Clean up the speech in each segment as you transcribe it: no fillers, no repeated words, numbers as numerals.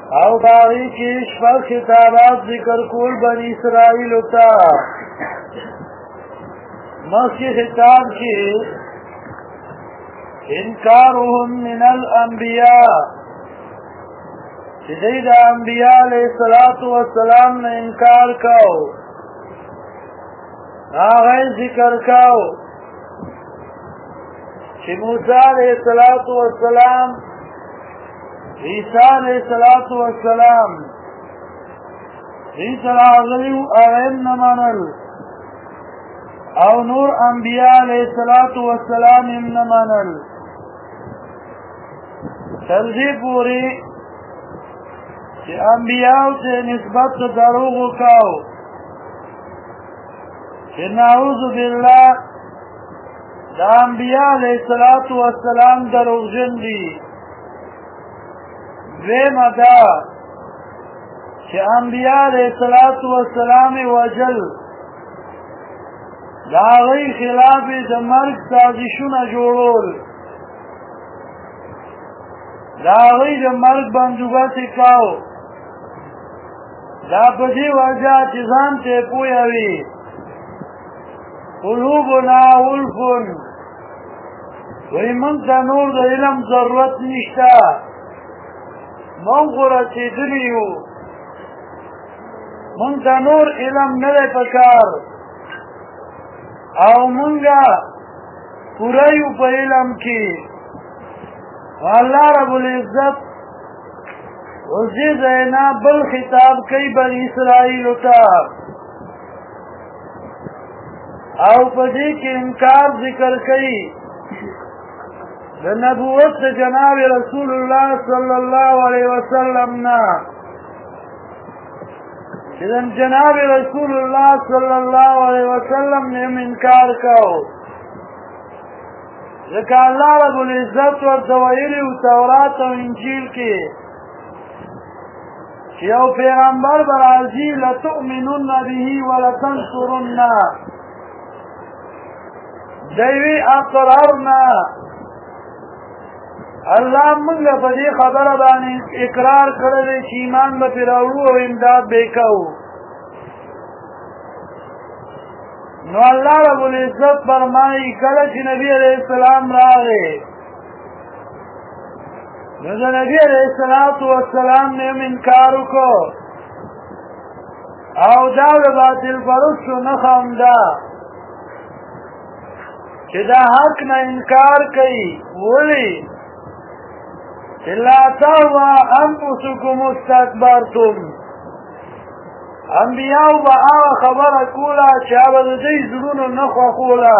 او باغی کی شپږ خطابات ذکر کول بنی اسرائیل تا مخی خطاب کی انکارهم من الانبیاء چیزی دا انبیاء علیہ السلام نے انکار کاؤ آغای ذکر کاؤ چی موسیٰ علیہ السلام عیسیٰ علیہ السلام عیسیٰ العظیم اغیم نمانل او نور انبیاء علیہ السلام ام نمانل ترجیح پوری کہ انبیاء سے نسبت دروغ کاؤ کہ نعوذ باللہ دا انبیاء علیہ السلام دروغ جن دی دویم دا کہ انبیاء علیہ السلام وجل دا غی خلاف دا مرگ سازشون جوڑول دا غی دا مرگ بندوبت کاؤ دا پدی وجہ چیزان تے پویوی قلوبنا ولفن وی من تا نور دا علم ضرورت نشتا من غورتی دلیو من تا نور علم نلے پکار او منگا پوریو پا علم کی اللہ رب العزت وزید اینا بل خطاب کئی بنی اسرائیل تا او پدی کی انکار ذکر کئی نبوت جناب رسول اللہ صلی اللہ علیہ وسلم نا جناب رسول اللہ صلی اللہ علیہ وسلم نے انکار کاؤ لکہ اللہ رب العزت ورطوائلی و تورات و انجیل کی یو پیغمبر برازی لتؤمنن به ولتنصرن دیوی اقرارنا اللہ منگا پدی خبر بانی اقرار کرده چی ایمان بپراؤو و امداد بیکاو نو اللہ رب العزت فرمائی کلچ نبی علیہ السلام راغے نو نبی علیہ السلام نے انکارو کو او داو باطل پرستو نخم دا چی دا حق نا انکار کئی ولی اللہ تاوہ انفسکم استکبرتم انبیاء با آغا خبر کولا چابد دی زرون نخوا خولا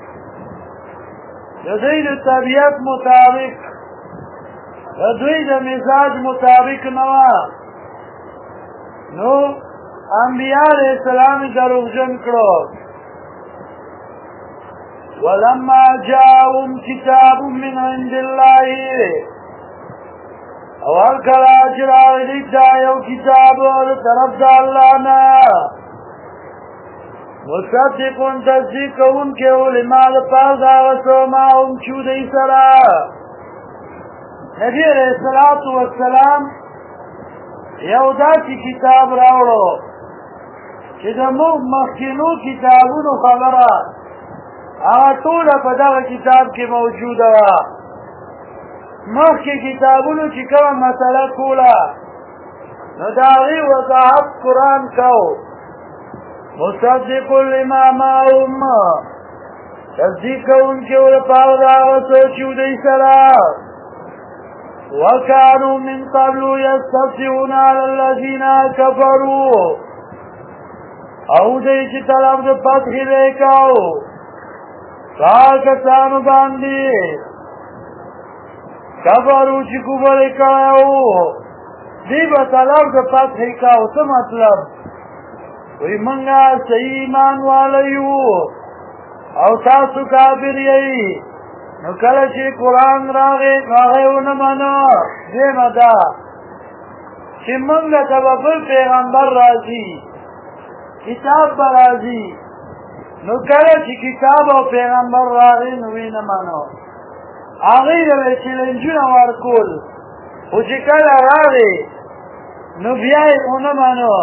دی طبیعت مطابق دوی د مزاج مطابق نوا نو انبیاء علیہ السلام دروغجن کرو ولما جاءهم کتاب من عند اللہ اول کلا چراغ دیکھ دا یو کتاب طرف دا اللہ نا مصدقون تصدیق کون کے علماء پاس آغسو ما هم چودی سرا نبی علیہ السلام یو دا چی کتاب راوڑو چی دا مخینو کتابونو خبرہ آتولا پا دا کتاب کی موجود وا مخ کی کتابونو چی کم مسئلہ کولا نو داغی وضاحت قرآن کو مصدق الامام تصدیق ان کے علپاو داغتو چودی سرا وكانوا من قبل يستفتحون على الذين كفروا او دیچ طلب د فتح لیکاو کاکتانو باندی کفرو چی کبر کاو دی با طلب د فتح کاو تا مطلب وی منگا صحیح ایمان والیو او تاسو کافر یئی نو کله چې قرآن راغی هغه ونه منو دیمه دا چې موږ ته به بل پیغمبر راځي کتاب به راځي نو کله چې کتاب او پیغمبر راغی نو یې نه منو هغوی ته به چیلنجونه ورکول خو چې کله راغی نو بیا یې ونه مانو.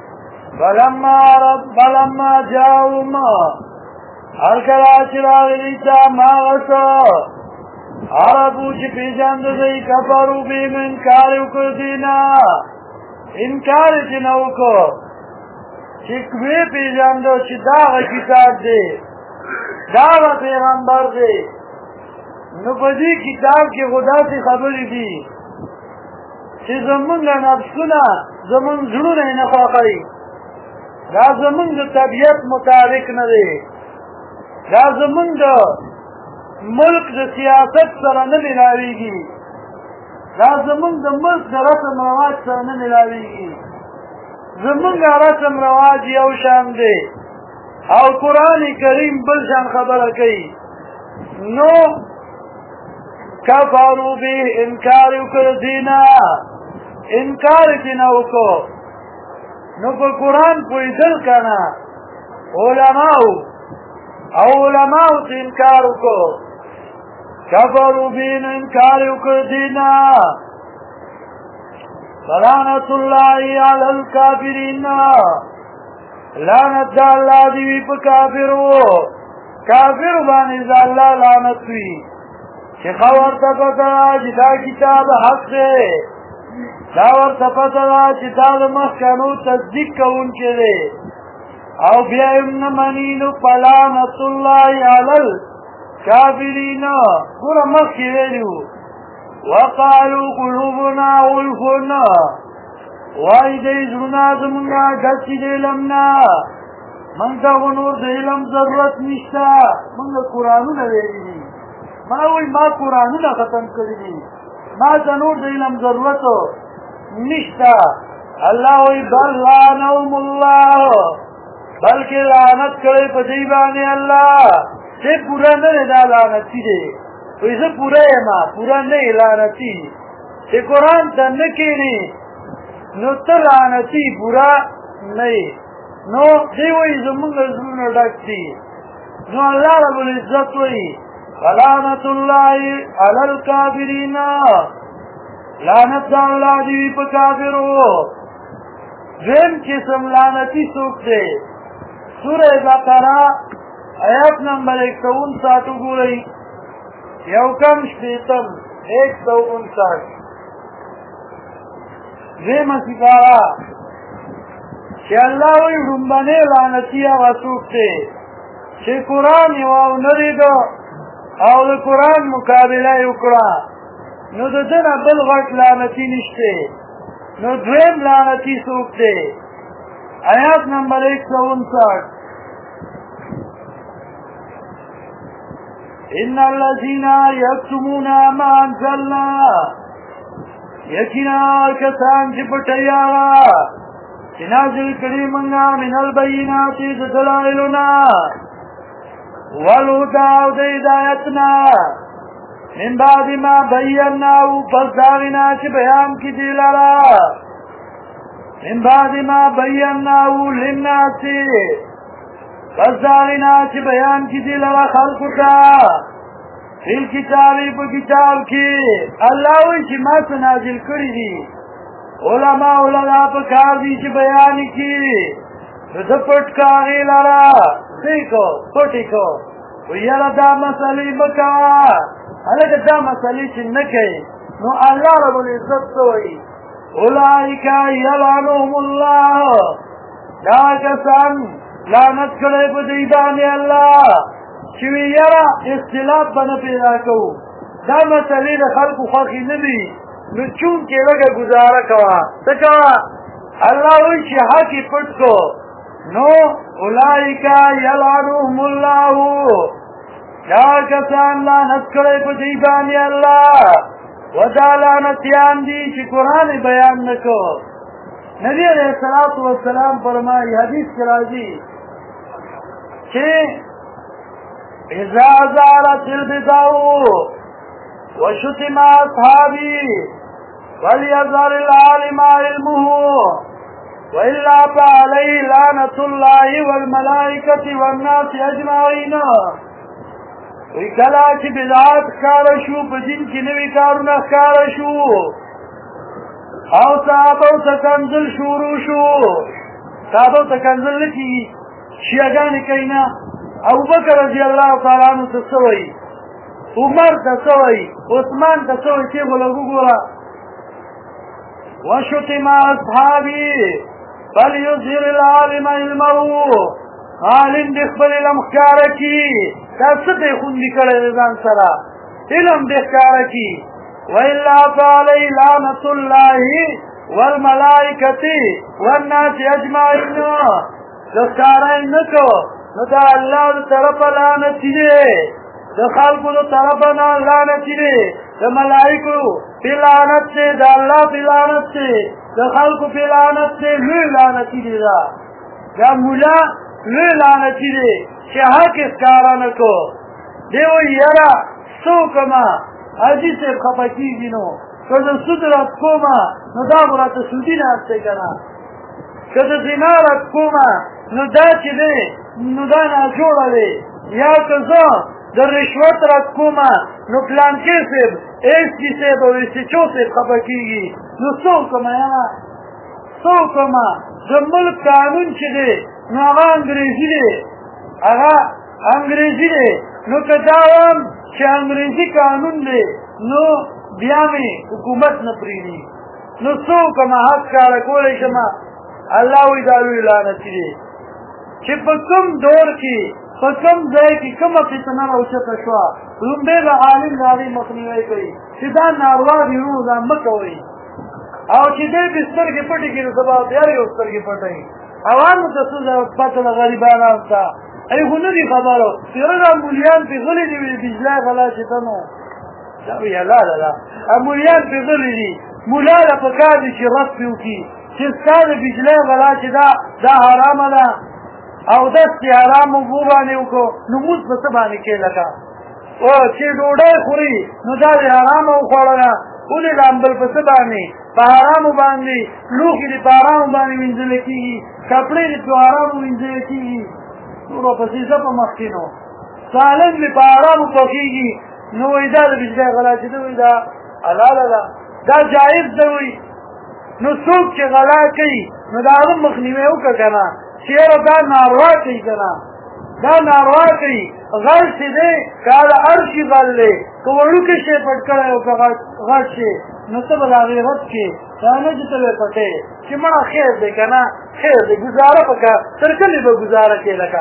بلما جاءهم هر کله چې راغلي تا ما څه عربو چې پیژانده دی کفرو به انکار وکړ دینا انکار چې نه وکړو چې کوی پیژانده چې دا کتاب دی دا پیغمبر دی نو په دې کتاب کې خدا سي خبرې دي چې زمونږ نفسونه زمونږ زړونه نه خوښوي دا زمونږ د طبیعت مطابق نه دی دا زمونږ د ملک د سیاست سره نه ملاویږي دا زمونږ د ملک د رسم رواج سره نه ملاویږي زمونږ رسم رواج یو شان دی او قرآن کریم بل شان خبره کوي نو کفروا به انکار وکړ دینا انکار چې نه وکړو نو په قرآن پوهېدل که نه علماو ته انکار وکړو کفروا به انکار وکړ دینا لعنت الله علی الکافرین لعنت د الله دې وي په کافرو باندې د الله لعنت وي چې ورته پته چې دا کتاب حق دی دا ورته پته چې دا د مخکنو تصدیق کوونکی دی او بیا یې نه مني نو لعنت الله علی الکافرین ګوره مخکې ویلي وو وقالوا قلوبنا غلف وای دې زړونه زمونږه ډک دي د علم نه موږ ته نور د علم ضرورت نشته موږ قرآنونه ویلي دي ما وایي ما قرآنونه ختم کړي دي ما ته نور د علم ضرورت نشته الله وایي بل لعنهم الله بلکې لعنت کړی په دې باندې الله چې پوره نه دی دا لعنتي دی وایي زه پوره یم پوره نه یې لعنتي چې قرآن ته نه کښېني نو ته لعنتي پورا نه نو دی وایي زمونږ زړونه ډک دي نو الله رب العزت وایي لعنت الله علی الکافرین لعنت د الله دې وي په کافرو دویم قسم لعنتي څوک دی سوره بقره آیات نمبر 159 وګورئ یو کم شپېتم 159 دیمه سپاره چې الله وایي ړومبنی لعنتي هغه څوک دی چې قرآن یې واورېده او د قرآن مقابله یې وکړه نو د ده نه بل غټ لعنتي نشته نو دویم لعنتي څوک دی آیات نمبر 159 ان الذين يكتمون ما انزلنا یقینا کسان چې پټوي هغه چې نازل کړي موږ من البینات د دلایلنا والهدى او د هدایتنا من بعد ما بیناه پس د هغې نه چې بیان کړي لره من بعد ما بیناه للناس پس د هغې نه چې بیان کړي لره خلقو ته فی الکتاب په کتاب کې الله وایي چې ما څه نازل کړي دي علماء لرا په کار دي چې بیان کړي زه پټ کا هغې لره څه کو پټې کو ویره دا مسلې مه کوه هلکه دا مسلې چې نه کوي نو الله رب العزت څه وایي اولئک یلعنهم الله دا کسان لعنت کړی په دوی باندې الله چې وی یاره اختلاف به نه پیدا کوو دا مسلې د خلکو خوښې نه دي نو چونکې لږه ګزاره کوه څه کوه الله وایي چې حق یې پټ کو نو اولئک یلعنهم الله دا کسان لعنت کړی په دوی باندې الله و دا لعنتیان دي چې قرآن یې بیان نه کو نبی علیه الصلاة والسلام فرمایي حدیث کې راځي چې اذا زالت البدع وشتم اصحابي فليظهر العالم علمه والا فعليه لعنة الله والملائكة والناس اجمعين وی کلا چې بدعات ښکاره شو په دین کې نوي کارونه ښکاره شو او صحابو تکنزل شروع شو صحابو تکنزل لکی شیعگانی کئینا ابو بکر رضی اللہ تعالی عنہ تسوئی عمر تسوئی عثمان تسوئی چه بلگو گورا وشتم اصحابی فلیظهر العالم علمه عالم دخبر علم خکارکی تاست خوندی کرده دان سرا علم دخکارکی وإلا فعلي لعنة الله والملائكة والناس أجمعين دخکارین نکو ندا اللہ دا طرف لعنتی دے دا خلقو دا طرف لعنتی دے دا ملائکو پی لعنت سے دا اللہ پی لعنت سے دا خلقو پی لعنت سے لوی لعنتی دے دا مولا لوی لعنتی دے چه حق اسکارا نکو دیو یرا سو کما حجی سے خفکی گینو کده سود رات کوما نو دا برات سودی ناسته کنا کده زینارت کوما نو دا چی دے نو دا ناجوڑا دے یا کزا در رشوت رات کوما نو پلانکے سیب ایسی سیب و ایسی چو سیب خفکی گی نو سو کما یا سو کما در ملک قانون چی دے نو آغا انگریزی دے آغا انگریزی دے نو کداوام چه انگریزی قانون دے نو بیامی حکومت نپریدی نو سو کما حق کارا کولی شما اللہ وی دالوی لعنتی دے چه پا کم دور کی پا کم ځای کی کم فتنه راوچته شوا لومبی دا عالم داغی مخنیوی کوي چه دا ناروا دی رو دا مکوی او چه دی بسترگی پتی کی رسبا دیاری استرگی پتی اوانو تسوز پتل غریبان آستا ای خونه دی خبرو تیره دا مولیان پی غلی دی بجلای غلا چتنو داوی حلالا مولیان پی غلی دی مولا دا پکار دی چه رس پیو کی چه ستا دا بجلای غلا چه دا حرام دا او دستی حرام بوبانی وکو نموز بسبانی که لکا او چه ڈوڑای خوری نو دا دی حرام وخوڑنا اولی لامبل بسبانی پا حرام باندی لوکی دی پا حرام باندی منزلکی گی کپڑی دی پا حرام منزلکی گی نورو پسیزا پا مخینو سالن دی پا حرام پاکی گی نو ایدا دا بجلای غلا چه دوی دا علالا دا جائز دوی نو سوک چه غلا کئی نو دا آدم مخنیوه اوکا کنا چیر دا ناروا کئی کنا دا ناروا کئی غل سی دے کالا ارشی غل لے کورو کشے پٹ کرے اوکا غل شے نو تب لاغی رد کے کانا جتلے پٹے چی مڑا خیر دے کنا خیر دے گزارا پکا ترکلی با گزارا کے لکا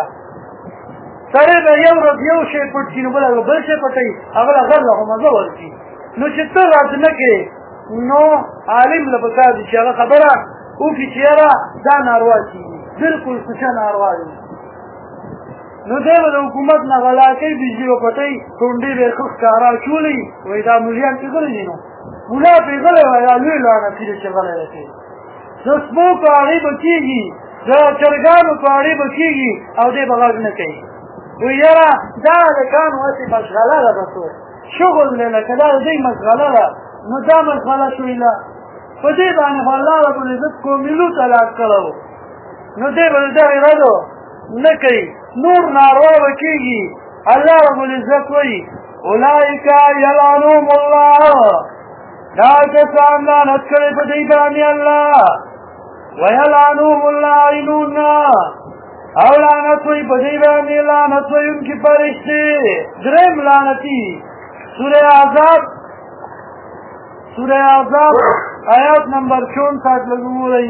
سرے با یو رد یو شے پٹ کی نو بلا بل شے پٹی اغلا غل لہو مزور کی نو چی تر رد نکے نو عالم لبکا دی چی اغا خبرہ او کی چیرا دا ناروا کی بالکل سچا ناروا دی نو دیو دا حکومت نا غلا کئی بجلی و پتی کنڈی بے خخ کارا چولی وی دا مولیان پی غلی نینو مولا پی غلی وی دا لوی لانا پیده چه غلی رکی دسمو کاری بکی گی دا چرگانو کاری بکی گی او دی بغاز نکی وی یرا دا لکان واسی مشغله دا بسو شغل لیلکه دا دی مشغله دا نو دا مشغله شویلا پتی بانی خوالا رب العزت کو ملو تلاک کرو نو دی بلده ایردو نکی نور ناروا بکیگی اللہ رب العزت وی اولائکا یلعنوم اللہ دا کسان لعنت کرے پا دیبانی اللہ ویلعنوم اللہ عینون او لعنت وی پا دیبانی لعنت وی ان کی پرشتے درم لعنتی سورہ عذاب آیات نمبر 64 لگو رہی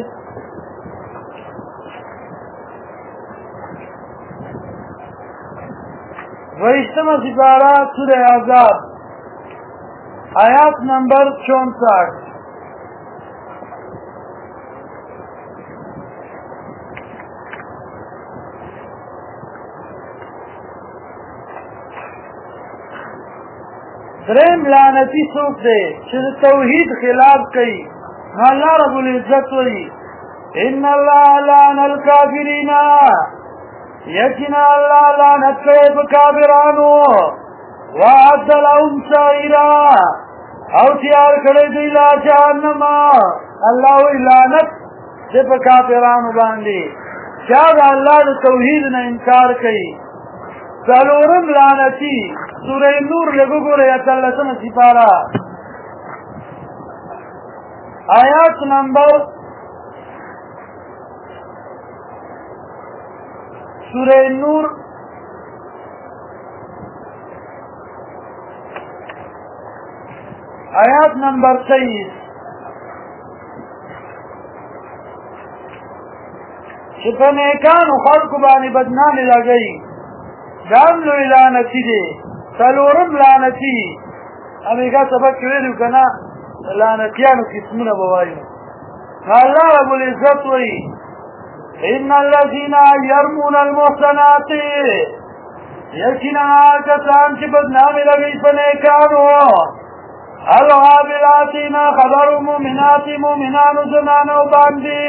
ویشتم سپارہ سورہ عذاب آیات نمبر 64 درم لعنتی سوک دے چیز توحید خلاف کئی اللہ رب العزت وی ان اللہ لعن الکافرین یقینا اللہ لعنت کرے بکافرانو وعد لهم سعیرا او تیار کرے دیلا جہنم اللہ وی لعنت دے بکافرانو باندے چاہد اللہ دے توحید نے انکار کئی سالورم لعنتی سورہ نور لگو گو رہی اتلتن سپارہ آیات نمبر سورہ نور آیات نمبر 23 چې په نیکانو خلقو باندې بدنامي لګوي دا هم لوی لعنتي دی څلورم لعنتي همیشه سبق کې ویلو که نه لعنتیانو قسمونه به وایو الله رب العزت وایي ان الذين يرمون المحصنات یقینا کسان چې بدنامي لګوي په نیکانو الغافلات ما خبر مؤمنات مؤمنانو زنانو باندې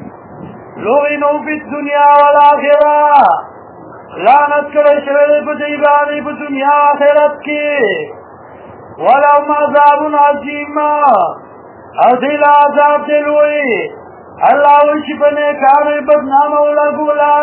لعنوا فی الدنیا والآخرة لعنت کړی شوی دی په دوی باندې په دنیا او آخرت کې ولهم عذاب عظیم او دوی له عذاب دی لوی الله وایي چې په نیکانو یې بدنامه ولګوله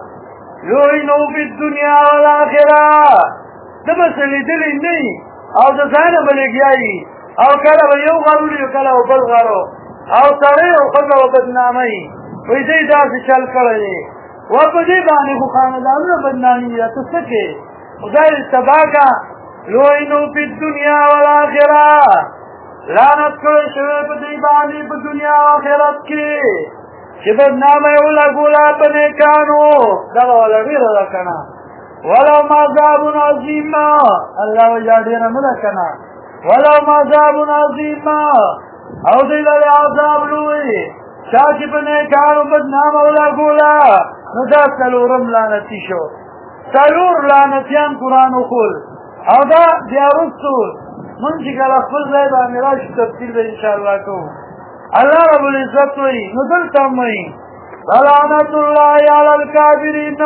لعنوا فی الدنیا والآخرة ده به څه لیدلی نه او د ځانه به لګیایي او کله به یو غر ولیو کله به بل غرو او سړی او ښځه به بدناموي وایي دوی داسې چل کړی دی و په دې باندې خو خاندانونه بدنامي ده ته څه کې خدای دې تباه کړه لعنوا فی الدنیا والآخرة لعنت کړی شوی په دوی باندې په دنیا او آخرت کې چې بدنامه یې ولګوله په نیکانو دغه والا ویره ده که نه ولهم عذاب عظیم الله وایي دا ډېره نه ده که نه ولهم عذاب عظیم او دوی لري عذاب لوی چا چې په نیکانو بدنامه ولګوله نو دا څلورم لعنتي شو څلور لعنتیان قرآن وښول او دا بیا وروستو مونږ چې کله خپل ځای باندې راشو تفصیل به انشاءالله کوو الله رب العزت وایي نو دلته هم وایي لعنت الله علی الکافرین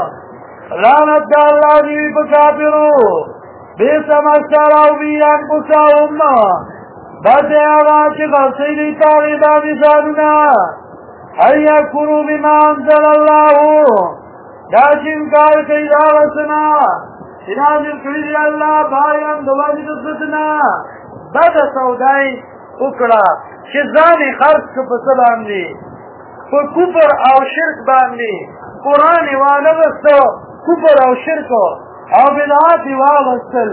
لعنت د الله دې وي په کافرو بئس ما اشتروا به انفسهم بد دی هغه چې خرڅوي دوی په هغې باندې ځانونه ان یکفروا بما انزل الله دا چې انکار کوي د هغه څه نه چې نازل کړي دي الله باید د وجې د ضد نه بده سودا یې وکړه چې ځان یې خرڅ کړه په څه باندې په کفر او شرک باندې قرآن یې وانغسته کفر او شرک او بدعات یې واغستل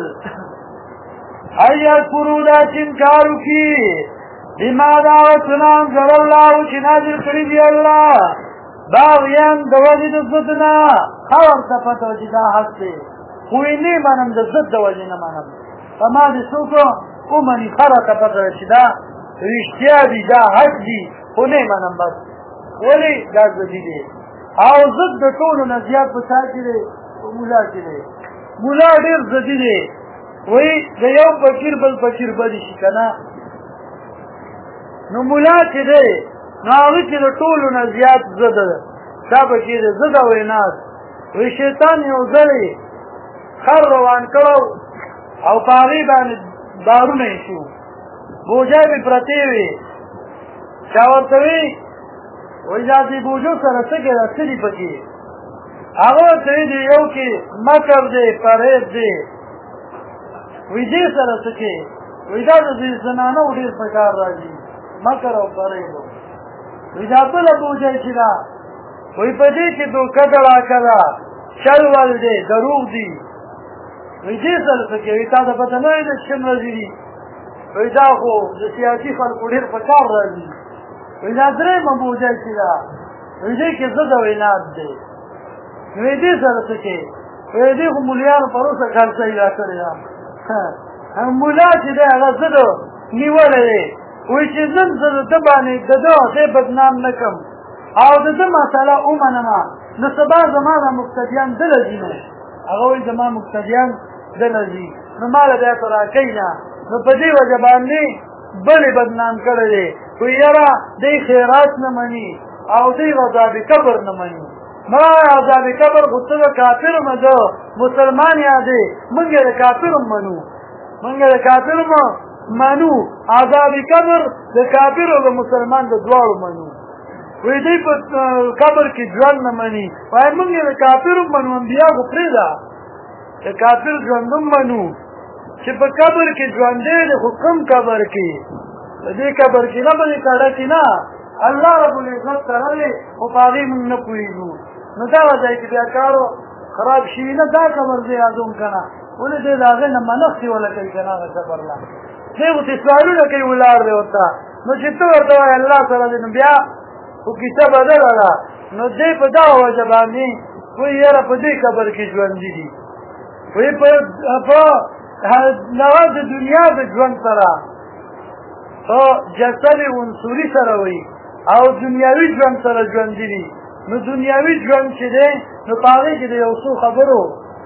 ان یکفروا دا چې انکار وکړي بما د هغه څه نه انزل الله چې نازل کړي دي الله باغیان د وجې د ضد نه ښه ورته پته وه چې دا حق دی خو یې نه منم د ضد د وجې نه منم په ما دې څوک ومني ښه راته پته ده چې دا رښتیا دي دا حق دي خو نه منم بس ولې دا ضدي دی او ضد د ټولو نه زیات په چا کې دی په ملا کې دی ملا ډېر ضدي دی وایي د یو فقیر بل فقیر بدي شي که نه نو ملا چې دی نو هغه کې د ټولو نه زیات ضد ده دا پکې دی ضد او اناس وایي شیطان یو ځلې خر روان کړو او په هغې باندې دارونه یې شو بوجۍ مې پرتې وې چا ورته وي وایي دا دې بوجو سره څه کې ده څه دي پکې هغه ورته ویلي یو کې مکر دی پرهیز دی وایي دې سره څه کې وایي دا د زنانو ډېر په کار راځي مکر او پرهیز وایي دا بله بوجۍ چې ده وایي په دې کې دوکه ډړاکه ده چل ول دی دروغ دي وایي دې سره څه کې وایي تا ته پته نه وي د کوم راځي دي وایي دا خو د سیاسي خلکو ډېر په کار راځي وایي دا درېیمه بوجۍ چې ده وایي دې کې ضد او اناد دی وایي دې سره څه کې وایي دې خو مولیانو پروسه خرڅه یې را کړې ده مولا چې دی هغه ضد نیولی دی وایي چې زه د ده باندې د ده دی بدنام نه کړم او د ده مسله ومنمه نو سبا زما دا مقتدیان دله ځي نو هغه وایي زما مقتدیان دله ځي نو ما له بیا ته راکوي نه نو په دې وجه باندې بلې بدنام کړی دی وایي یاره دی خیرات نه مني او دی عذاب قبر نه مني ما عذاب قبر خو ته د کافرو نه ده مسلمان یادې موږ یې د کافرو منو موږ یې د کافرو منو عذاب قبر د کافر او د مسلمان د دواړو منو وایي دوی په قبر کې ژوند نه مني وایي موږ یې د کافرو منو انبیا خو پرېږده د کافر ژوند هم منو چې په قبر کې ژوندی دی خو کوم قبر کې دې قبر کې نه بلې کړه کې نه الله رب العزت تړلې او په هغې موږ نه پوهېږو نو دا وځای کې بیا کارو خراب شوي نه دا قبر دی یادوم که نه ولې دی د هغې نه منښتې وله کوي که نه هغه قبر لا دی خو چې سوالونه کوي ولاړ دی ورته نو چې ته ورته وایې الله سره دی نو بیا خو کیسه بدله ده نو دی په دغه وجه باندې وایي یاره په دې قبر کې ژوندي دي وایي په هغه د دنیا د ژوند سره په جسد عنصري سره وایي او دنیاوي ژوند سره ژوندي دي نو دنیاوي ژوند چې دی نو په هغې کې د یو څو خبرو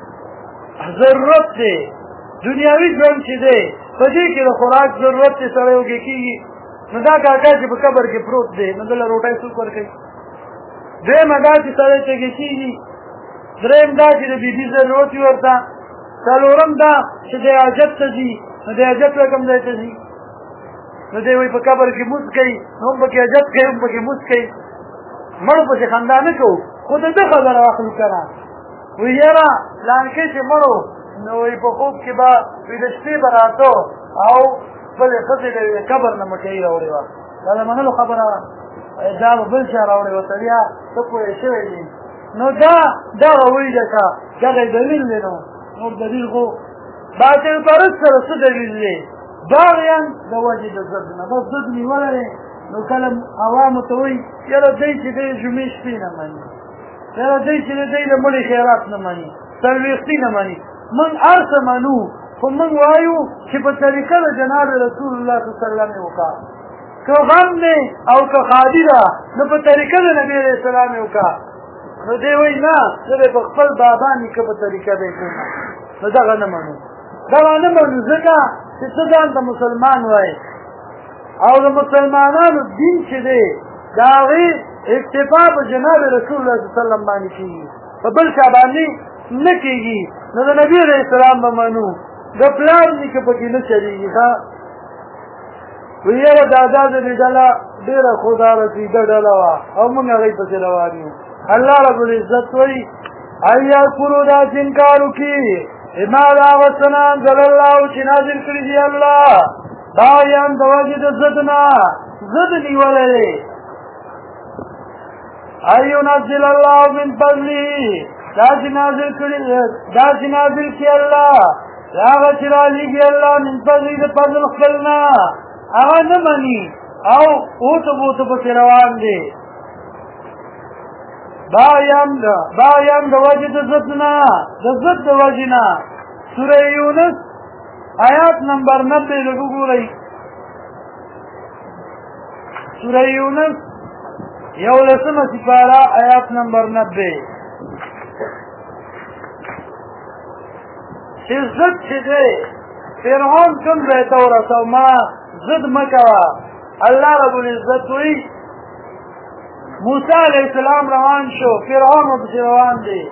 ضرورت دی دنیاوي ژوند چې دی په دې کې د خوراک ضرورت دی سړی وږی کېږي نو دا کاکا چې په قبر کې پروت دی نو دله روټۍ څوک ورکوي دویمه دا چې سړی تږی کېږي درېیم دا چې د بیبي ضرورت وي ورته څلورم دا چې د حاجت ته ځي نو د حاجت به کوم ځای ته ځي نو دی وایي په قبر کې مونځ کوي نو هم پکې حاجت کوي هم پکې مونځ کوي مړ پسې خندا نه کوو خو د ده خبره واخلو که نه وایي یاره لانکۍ چې مړو نو وایي په خوب کې به وایي د شپې به راته او خپلې ښځې د قبر نه مټۍ راوړې وه دا د منلو خبره وه دا به بل چا راوړې وه سړیا ته پوهې شوی دي نو دا دغه وایي ده که دغه دلیل دی نو نور دلیل خو باطل پرست سره څه دلیل دی باغیان د وجې د ضد نه بس ضد نیولی دی نو کله عوامو ته وایي یاره دی چې دی جمعې شپې نه مني یاره دی چې دی د مړي خیرات نه مني څلوېښتي نه مني موږ هر څه منو خو موږ وایو چې په طریقه د جناب رسول الله صلی الله علیه وسلم یې وکړه که غم دی او که خادي ده نو په طریقه د نبي علیه السلام یې وکړه نو دی وایي نه زه به په خپل بابا نیکه په طریقه دی کوم نو دغه نه منو دغه نه منو ځکه چې ته ځان ته مسلمان وایې او د مسلمانانو دین چې دی د هغې اکتفا په جناب رسول الله صلی الله علیه وسلم باندې کېږي په بل چا باندې نه کېږي نو د نبي علیه السلام به منو د پلار نیکه پکې نه چلېږي ښه وایي یاره دادا زمې ډله ډېره خودا رسېده ډله وه او موږ هغې پسې روان یو الله رب العزت وایي ایا کورو داسې انکار وکړي ما د هغه څه نه انزل الله چې نازل کړي دي الله باغیان د وجې د ضد نه ضد نیولی دی ان ينزل الله من فضله داسې نازل کړي الله هغه چې رالېږي الله من فضله د فضل خپل نه هغه نه مني او اوته بوته پسې روان دی باغیان د وجې د ضد نه د ضد د وجې نه سوره یونس آیات نمبر 90 لږ وګورئ سوره یونس 11مه سپاره آیات نمبر 90 چې ضد چې دی فرعون کوم ځای ته ورسو ما ضد مه کوه الله رب العزت وایي موسی علیہ السلام روان شو فرعون ورپسې روان دی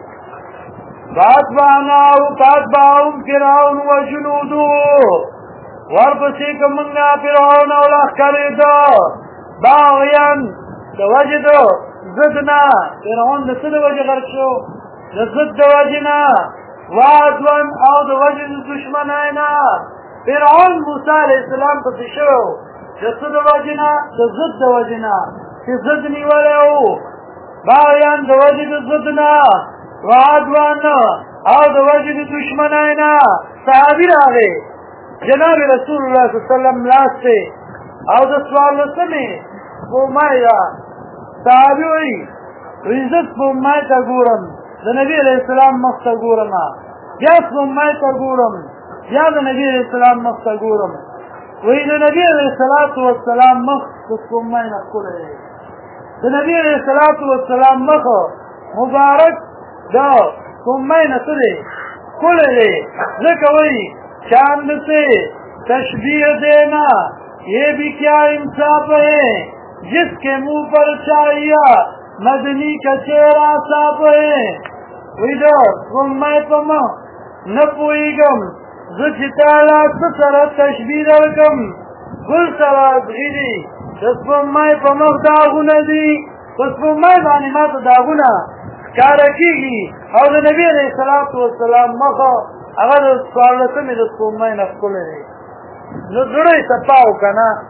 فاتبعهم فرعون وجنوده ورپسې که موږ فرعون او لښکر یې ده باغیان د وجې د ضد نه فرعون د څه د وجې غرق شو د ضد د وجې نه وعدون او د وجې د دشمنۍ نه فرعون موسی علیہ السلام پسې شو د څه د وجې نه د ضد د وجې نه چې ضد نیولی و باغیان د وجې د ضد نه وعدوان او د وجې د دشمنۍ نه صحابي راغی جناب رسول الله صلی الله علیه وسلم لاستې او د څوارلسمې سپوږمۍ ده صحابي وایي زه سپوږمۍ ته ګورم د نبي علیه السلام مخ ته ګورم بیا سپوږمۍ ته ګورم بیا د نبي علیه السلام مخ ته ګورم وایي د نبي علیه السلام مخ د سپوږمۍ نه ښکلی دی د نبي علیه السلام مخ مبارک د سپوږمۍ نه څه دی ښکلی دی ځکه وایي چاند سے تشبیہ دینا یہ بھی کیا انصاف ہے جس کے منہ پر چاہیے مدنی کا چہرہ صاف ہے ادھر سپوږمۍ په مخ نه پوهېږم زه چې تعالی څه سره تشبیه درکړم ګل سره ازغي دي د سپوږمۍ په مخ داغونه دي په سپوږمۍ باندې ما ته داغونه ښکاره کېږي او د نبي علیه السلام مخه هغه د څوارلسمې د سپوږمۍ نه ښکلی دی نو زړه یې صفا و که نه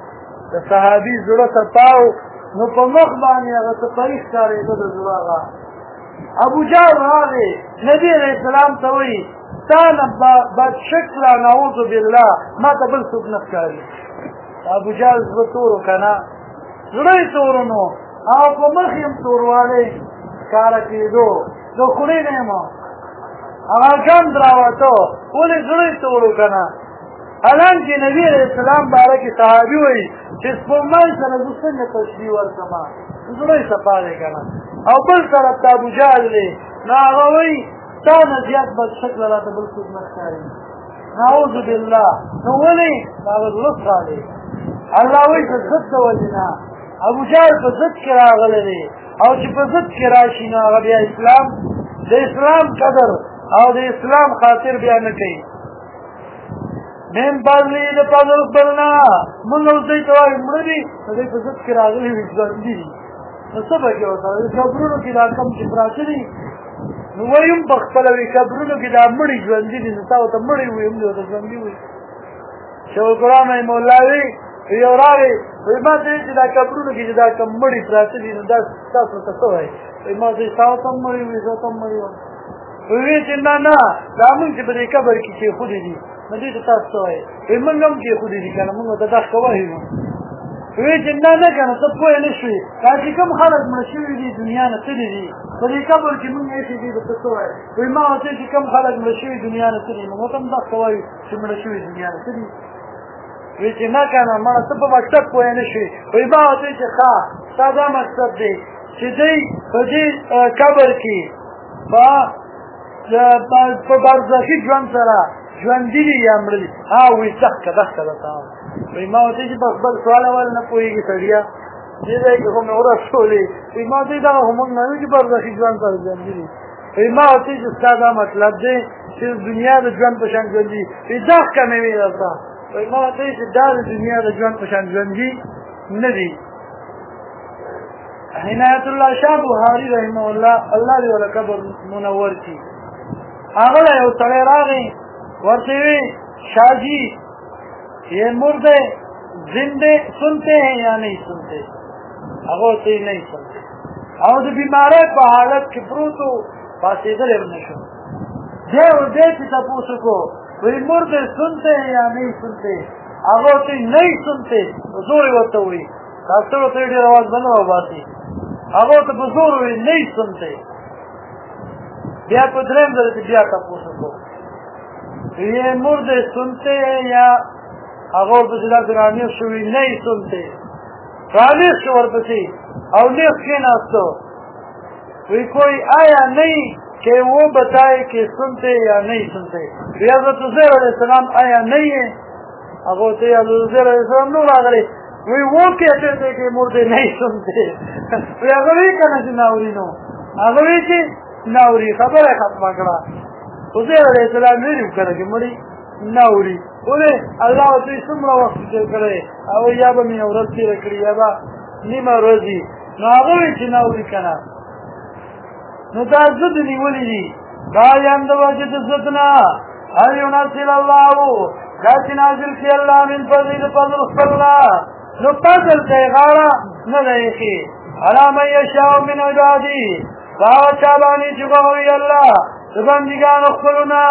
د صحابي زړه ته تاو نو په مخ باندې هغه صفایي ښکارېده د زړه هغه ابو جهل راغی نبي علیه السلام ته وایي تا نه بد شکله نعوذ بالله ما ته بل څوک نه ښکاري ابو جهل زړه تور و که نه زړه یې تور نو او په مخ یې هم توروالی ښکاره کېدو د خولې نه یم هغه ګند راوته ولې زړه یې تور و که نه حالانکې نبي علیه السلام باره کې صحابي وایي چې سپوږمۍ سره زه څنګه تشبیه ورکړم زړه یې صفا دی که نه او بل طرف ته ابوجهل دی نو هغه وایي تا نه زیات بد شکله راته بل څوک نه ښکاري نعوذ بالله نو ولې هغه زړه صفا دی الله وایي د ضد د وجې نه ابوجهل په ضد کې راغلی دی او چې په ضد کې راشي نو هغه بیا اسلام د اسلام قدر او د اسلام خاطر بیا نه کوي من فضلي د فضل خپلنا موږ اوس دوی ته وایو مړه دي نو دوی په ضد کې راغلي وي ژوندي دي نو څه به کوې ورته قبرونو کې دا کم چې پراته دي نو وایي هم په خپله وي قبرونو کې دا مړي ژوندي دي نو تا ورته مړي وي هم دې ورته ژوندي وي شیخ القرآن رحمه الله وي یو راغی وایي ما ته چې دا قبرونو کې چې دا کم مړي پراته دي نو دا تاسو ته څه وایي وایي ما ته تا ورته هم مړي وي زه ته هم مړي وم وایي چې نه نه دا مونږ چې په دې قبر کې کېښودي دي نو دې ته تاسو څه وایي وایي مونږ هم کېښودي دي که نه مونږ ورته دا ښه وایو وایي چې نه نه که نه ته پوه نه شوې دا چې کوم خلک مړه شوي دي دنیا نه تللي دي په دې قبر کې مونږ ایښي دي ته څه وایي وایي ما ورته چې کوم خلک مړه شوي دنیا نه تللي نو ورته هم دا ښه وایو چې مړه شوي دنیا نه تللي وایي چې نه که نه مړه ته په مقصد پوه نه شوې وایي ما ورته چې ښه ستا دا مقصد دی چې دی په دې قبر کې په برزخي ژوند سره ژوندي دي یا مړه دي وایي دښکه دښکه درته وایي ما ورته چې بس بل سوال اول نه پوهېږي سړیه دې ځای کې خو مې ورسولې وایي ما ورته دغه خو موږ نه وایو چې برزخي ژوند سره ژوندي دي وایي ما ورته چې ستا دا مطلب دی چې دنیا د ژوند په شان ژوندي وایي دښکه مې وایي درته وایي ما ورته چې دا د دنیا د ژوند په شان ژوندي نه دي عنایت الله شاه بخاري رحمه الله الله دې وله قبر منور کړي هغه له یو سړی راغی ورته وی शाह जी ये मुर्दे जिंदे सुनते हैं या नहीं सुनते अगो से नहीं सुनते और बीमारे पे हालत के प्रूतो पासीदल नशो दे तपूस को वही मुर्दे सुनते हैं या नहीं सुनते अगो से नहीं सुनते जोर होते हुई डॉक्टर आवाज बंद हो बाती अगो तो बुजुर्ग हुई नहीं सुनते ब्याह को द्रेम दे ब्याह तपूस को ये मुर्दे सुनते हैं या अगोर बजला ग्रामीण शुरू नहीं सुनते रानिश शोर पसी और के नास्तो कोई आया नहीं कि वो बताए कि सुनते या नहीं सुनते हज़रत उज़ैर अलैहिस्सलाम आया नहीं है अगोर से उज़ैर अलैहिस्सलाम नो लागले वो कहते थे कि मुर्दे नहीं सुनते अगवी का नाउरी नो अगवी की नाउरी खबर है खत्मा करा उज़ैर अलैहिस्सलाम मेरी करे कि मरी नाउरी बोले अल्लाह तो सुमरा वक्त चल करे او یا به مې اورل تیر کړی یا به نیمه ورځي نو هغه وی چې ناوري کنه نو دا ضد نیولې دي دا یم د وجه د ضدنا هل ينزل الله دا چې نازل کړي الله من فضل الله نو فضل کوي غاړه نه لایخي علامه یشاء من عبادي دا چا باندې چې کوي الله بندگان خپلونه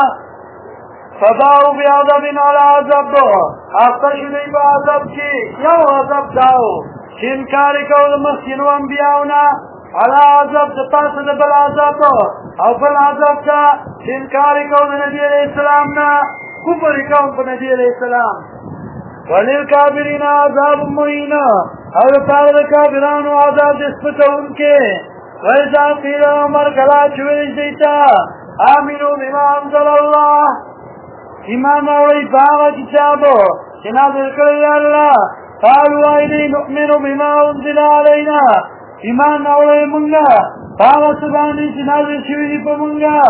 فداو بعذاب على عذاب اخر شدی با عذاب کی یو عذاب داو انکار کول مسکینو انبیاؤنا على عذاب تاسو د بل عذاب او بل عذاب کا انکار کول نبی علیہ السلام نا کفر کول په نبی علیہ السلام وللکافرین عذاب مهین او تعالی د کافرانو عذاب دسپتون کې وایذا قیل عمر کلا چوي دیتا آمنو بما انزل الله ایمان اولی باغ کتابو چې نازل کړی الله قالوا ایدی نؤمن بما انزل علینا ایمان اولی مونږه باغ سبحانه چې نازل شوی دی په مونږه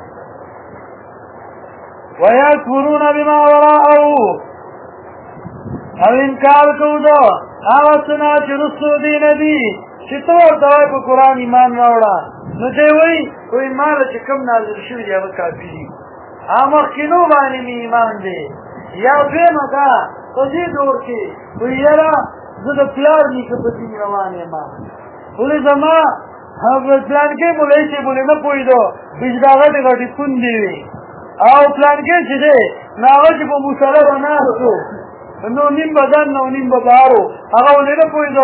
ويكفرون بما وراءه او انکار کوو دا هغه څه چې رسو دی نبی چې ته ورته په قرآن ایمان راوړه نو دی وایي کوئی مال چې کوم نازل شوي دی هغه کافي دي مخکینو باندې مې ایمان دی یا دویمه دا په دې دور کې وایي یاره زه د پلار نیکه په دین روان یم ولې زما پلانکې مولوي صاحب ولې نه پوهېدو بجدا غټې غټې پوندې وي او پلانکې چې دی نو هغه چې په مصله به ناست و نو نیم به دن او نیم به بهر و هغه ولې نه پوهېدو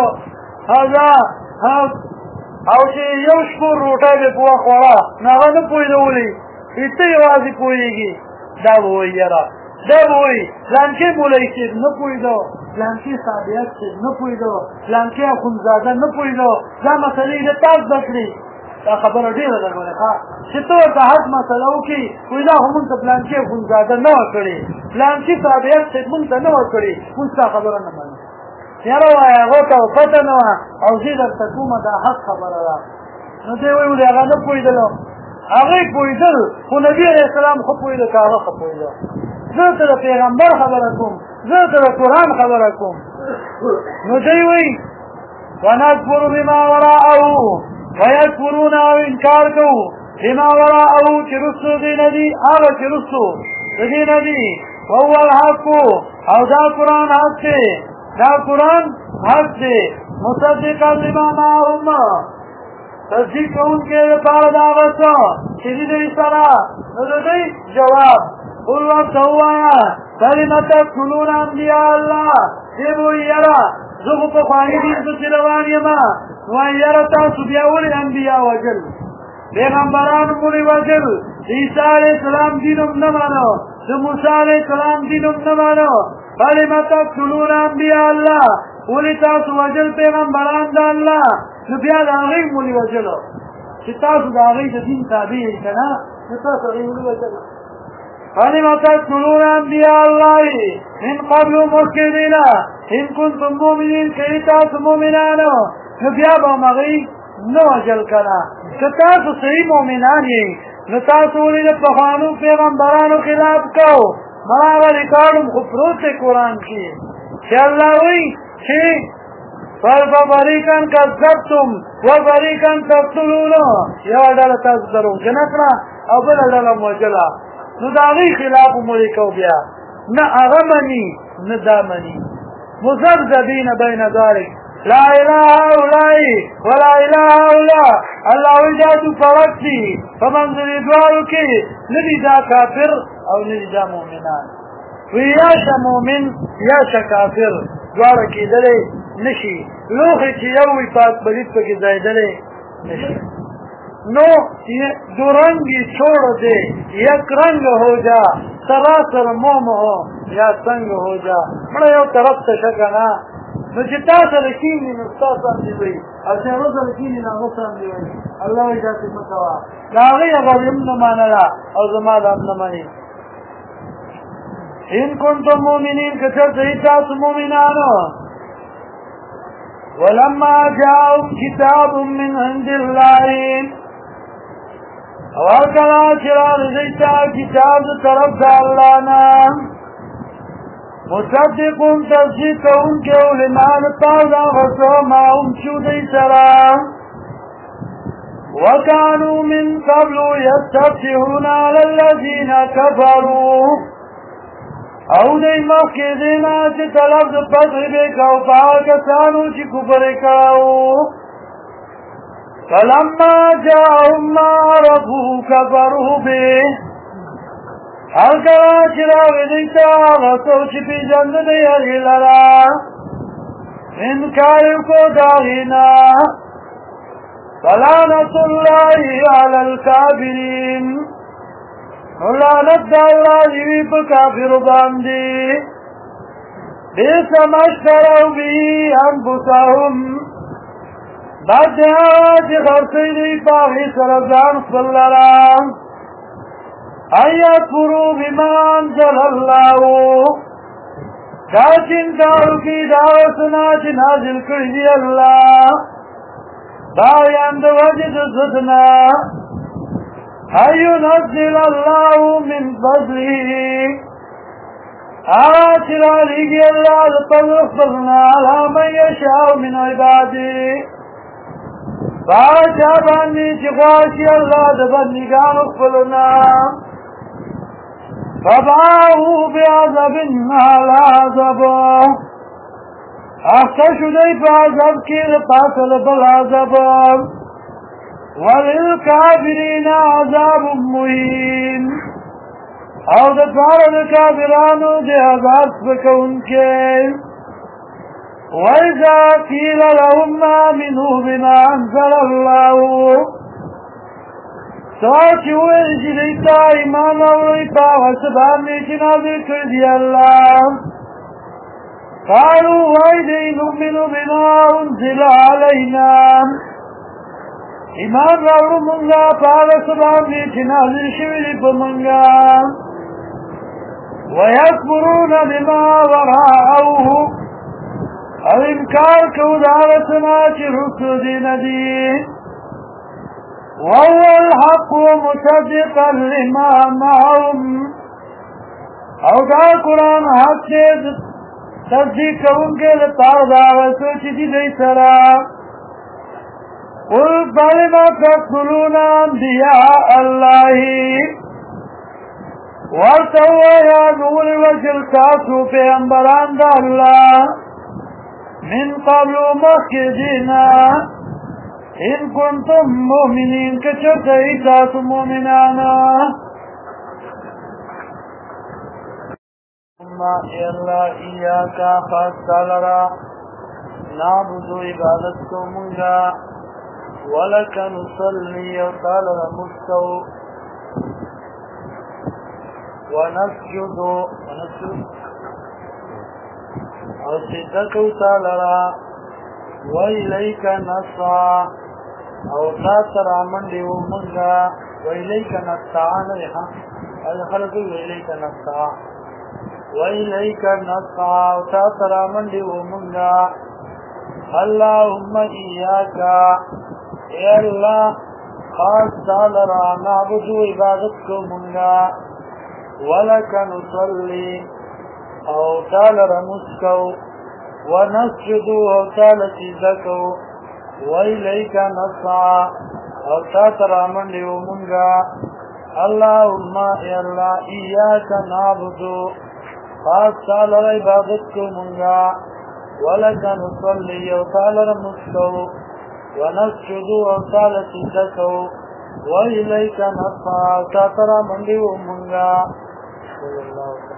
او چې یو شپور روټۍ به په وخت خوړه نو هغه نه پوهېدو ولې ته یوازې پوهېږي دا به وایي یاره دا به وایي پلانکې مولوي صاحب نه پوهېدو پلانکې صابیت صاحب نه پوهېدو پلانکې اخندزاده نه پوهېدو دا مسلې د تا زده کړې دا خبره ډېره ده ګورې ښه چې ته ورته حج مسله وکړي وایي دا خو مونږ ته پلانکې اخندزاده نه وه کړې پلانکې صابیت صاحب مونږ ته نه وه کړې مونږ ستا خبره نه منو یاره وایي هغو ته پته نه وه او زه درته کومه دا حق خبره ده نو دی وایي ولې هغه نه پوهېدلو هغوی پوهېدل خو نبي علیه السلام ښه پوهېده که هغه ښه پوهېده زه ته د پیغمبر خبره کوم زه ته د قرآن خبره کوم نو دی وایي ونکفر بما وراءه ویکفرون او انکار کوو بما وراءه چې رستو دی نه دي هغه چې رستو د دې نه دي وهو الحق او دا قرآن حق دی دا قرآن حق دی مصدقا لما معهم تصدیق کوونکی لپاره د هغه څه چې دي دوی سره نو د دوی جواب قل ورته ووایه فلم تقتلون انبیاء الله دی به وایي یاره زه خو پخواني دین پسې روان یم وایي یاره تاسو بیا ولې انبیا وژل پیغمبران مولې وژل د عیسی علیه السلام دین هم نه مانو د موسی علیه السلام دین هم نه مانو فلم تقتلون انبیاء الله ولې تاسو وژل پیغمبران د الله نو بیا د هغوی مولې وژلو چې تاسو د هغوی د دین تابع یې که نه نو تاسو هغوی مولې وژلو فلم تقتلون انبیاء الله من قبل مخکې نه ان کنتم مؤمنین که تاسو مؤمنانو نو بیا به هم هغوی نه وژل که نه که تاسو صحیح مؤمنان یې نو تاسو ولې د پخوانو پیغمبرانو خلاف کو ما هغه ریکارډ خو پروت دی قرآن کې چې الله وایي چې فَفَرِيقًا كَذَّبْتُمْ وَفَرِيقًا تَقْتُلُونَ یوه ډله تاسو دروغجنه کړه او بله ډله مو وژله نو د هغوی خلاف مو لیکو بیا نه هغه مني نه دا مني مذبذبین بین ذلک لا اله هؤلاء ولا اله هؤلاء الله وایي دا تو فرق دي په منځ دواړو کې نه دي دا کافر او نه دي دا مؤمنان وی یا شه مؤمن یا شه کافر دواړه کېدلی نشي لوښی چې یو وي پاک پلیت پکې ځایدلی نشي نو دو رنگی چھوڑ دے یک رنگ ہو جا سراسر موم ہو یا سنگ ہو جا بڑا یو طرف تا شکنا نو چتا سر کینی نستا سان دی وی او چیرو سر کینی نامو سان دی وی اللہ اجازت مکوا لاغی اگر امن مانلا او زمان امن مانی ان کنتم مومنین کچر سیتاس مومنانو ولما جاءهم كتاب من عند الله او کلا چې راغلی تا کتاب د طرف د الله نه مصدق تصدیق کوونکی او لما نطاو دا غصو ما هم شو دی سره وكانوا من قبل يستفتحون على الذين كفروا او دی مخی دینا چه طلب دا فتح بکاو پاکستانو چی کفر کاو فلما جاءهم ما عرفوا كفروا به هر کلا چی راوی دیتا غصو چی پی جند دی هری لرا انکاری کو داغینا فلعنت اللہ علی الكافرین لعنت دا اللہ دیوی پا کافر باندی بیس مشترو بی انفسهم بعد دیاج خرسی دی پاہی سرزان صلرام ایت فرو بما انزل اللہ کاچن کارو کی دعوتنا چی نازل کردی اللہ باویان دو وجد زدنا ایونزل اللہ من فضله آچرا لیگی اللہ لطلق فضلنا علا من یشاو من عبادی باچا بانی چخواشی اللہ دبندگان اقفلنا فباہو بیعذب علا عذب اخته شدی په عذاب کې د پاسه له بل عذاب وللکافرین عذاب مهین او د پاره د کافرانو د عذاب سپکونکی وإذا قيل لهم آمنوا بما أنزل الله سواچی ویل چی دیتا ایمان اولی پاغ سبانی چی نازل کردی اللہ قالوا ویدی نؤمن بما انزل علینا ایمان راولو منگا پاغ سبانی چی نازل شویلی پا منگا ویکبرون بما وراءه او انکار کو دارتنا چی رسو دین دین وهو الحق مصدقا لما معهم او دا قرآن حق سے تصدیق کرونکے لپار دعوتو چی دی دی سرا قل فلما تقتلون انبیاء اللہ ورتوا یا نور وجل تاسو پیغمبران دا اللہ من قبل مخدینا ان کنتم مومنین کچرت ایتاس مومنانا اے اللہ ایاکا خاص تالرا نعبدو عبادت کو منگا ولک نصلی و تالرا مستو ونسجدو او سجدکو تالرا وَإِلَيْكَ نَسْعَى او تاثر عمن دیو منگا وَإِلَيْكَ نَسْعَى نَرِحا خلقو وَإِلَيْكَ نَسْعَى وَإِلَيْكَ نَسْعَى او تاثر عمن دیو منگا اللہم ایاکا اے اللہ خاص تالرا نعبدو عبادت کو منگا وَلَكَ نُصَلِّي او تالرا نسکو ونسجد او تعالی سجدکو وإلیک نسعى او تاتر آمن دیو منگا اللہم اے اللہ ایاک نعبدو خاص تعالی عبادت کو منگا ولک نصلی او تعالی رمسکو ونسجد او تعالی سجدکو وإلیک نسعى او تاتر آمن دیو منگا صلی اللہ علیہ